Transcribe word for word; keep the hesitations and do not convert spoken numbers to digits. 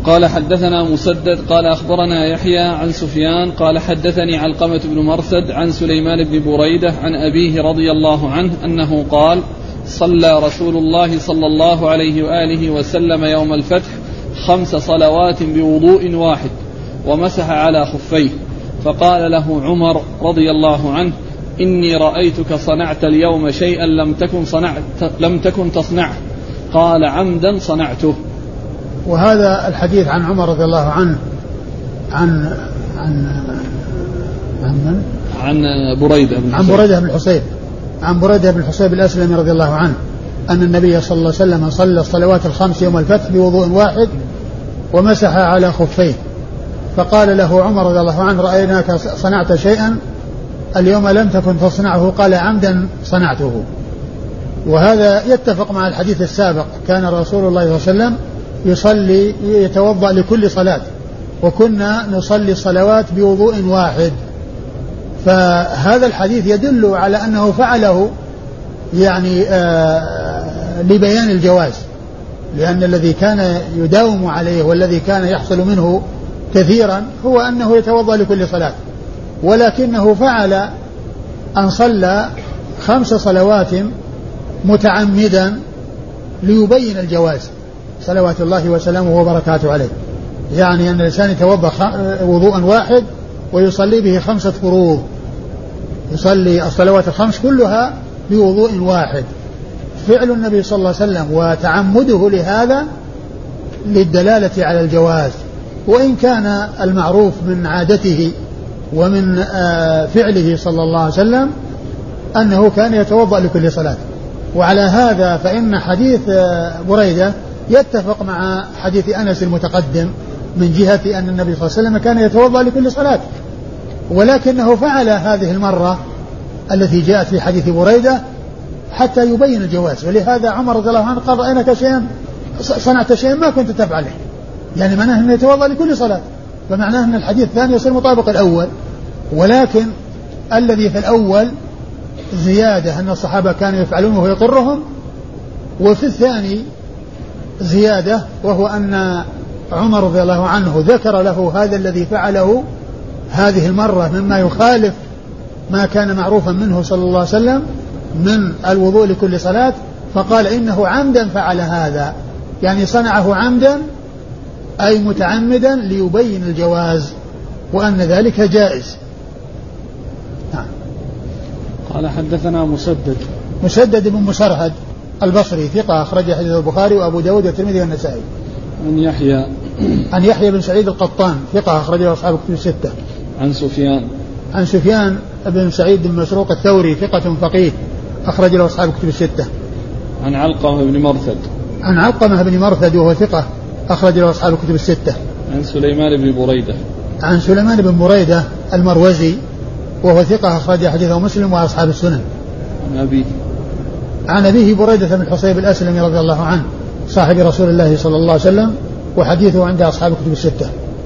قال حدثنا مسدد قال أخبرنا يحيى عن سفيان قال حدثني علقمة بن مرثد عن سليمان بن بريدة عن أبيه رضي الله عنه أنه قال صلى رسول الله صلى الله عليه وآله وسلم يوم الفتح خمس صلوات بوضوء واحد ومسح على خفيه، فقال له عمر رضي الله عنه إني رأيتك صنعت اليوم شيئا لم تكن, صنعت لم تكن تصنعه، قال عمدا صنعته. وهذا الحديث عن عمر رضي الله عنه عن عن عن من؟ عن بريدة بن عن بريدة بن الحصيب عن بريدة بن الحصيب الأسلمي رضي الله عنه أن النبي صلى الله عليه وسلم صلى الصلوات الخمس يوم الفتح بوضوء واحد ومسح على خفيه، فقال له عمر رضي الله عنه رأيناك صنعت شيئا اليوم لم تكن تصنعه، قال عمدا صنعته. وهذا يتفق مع الحديث السابق، كان رسول الله صلى الله عليه وسلم يصلي يتوضأ لكل صلاة، وكنا نصلي الصلوات بوضوء واحد. فهذا الحديث يدل على أنه فعله يعني آه لبيان الجواز، لأن الذي كان يداوم عليه والذي كان يحصل منه كثيرا هو أنه يتوضأ لكل صلاة، ولكنه فعل أن صلى خمس صلوات متعمدا ليبين الجواز صلوات الله وسلامه وبركاته عليه، يعني أن الإنسان يتوضأ وضوءا واحد ويصلي به خمسة فروض، يصلي الصلوات الخمس كلها بوضوء واحد. فعل النبي صلى الله عليه وسلم وتعمده لهذا للدلالة على الجواز، وإن كان المعروف من عادته ومن فعله صلى الله عليه وسلم أنه كان يتوضأ لكل صلاة. وعلى هذا فإن حديث بريدة يتفق مع حديث أنس المتقدم من جهة أن النبي صلى الله عليه وسلم كان يتوضأ لكل صلاة، ولكنه فعل هذه المرة التي جاءت في حديث بريدة حتى يبين الجواز. ولهذا عمر رضي الله عنه قال رأيناك شيئا صنعت شيئا ما كنت تفعله، يعني معناه أنه يتوضأ لكل صلاة، فمعناه أن الحديث الثاني يصير مطابق الأول. ولكن الذي في الأول زيادة أن الصحابة كانوا يفعلونه ويقرهم، وفي الثاني زيادة وهو أن عمر رضي الله عنه ذكر له هذا الذي فعله هذه المرة مما يخالف ما كان معروفا منه صلى الله عليه وسلم من الوضوء لكل صلاة، فقال إنه عمدا فعل هذا، يعني صنعه عمدا أي متعمدا ليبين الجواز وأن ذلك جائز. نعم. قال حدثنا مسدد مسدد بن مسرهد البصري ثقة أخرج حديث البخاري وأبو داود والترمذي والنسائي. عن يحيى عن يحيى بن سعيد القطان ثقة أخرجه أصحاب الكتب الستة. عن سفيان عن سفيان بن سعيد بن مسروق الثوري ثقة فقيه أخرج له أصحاب الكتب الستة. عن علقمة بن مرثد عن علقمة بن مرثد وهو ثقة أخرج له أصحاب الكتب الستة. عن سليمان بن بريدة عن سليمان بن بريدة المروزي وهو ثقة أخرج حديثه مسلم وأصحاب السنن. عن أبيه عن أبيه بريدة بن الحصيب الأسلمي رضي الله عنه صاحب رسول الله صلى الله عليه وسلم، وحديثه عند أصحاب الكتب الستة.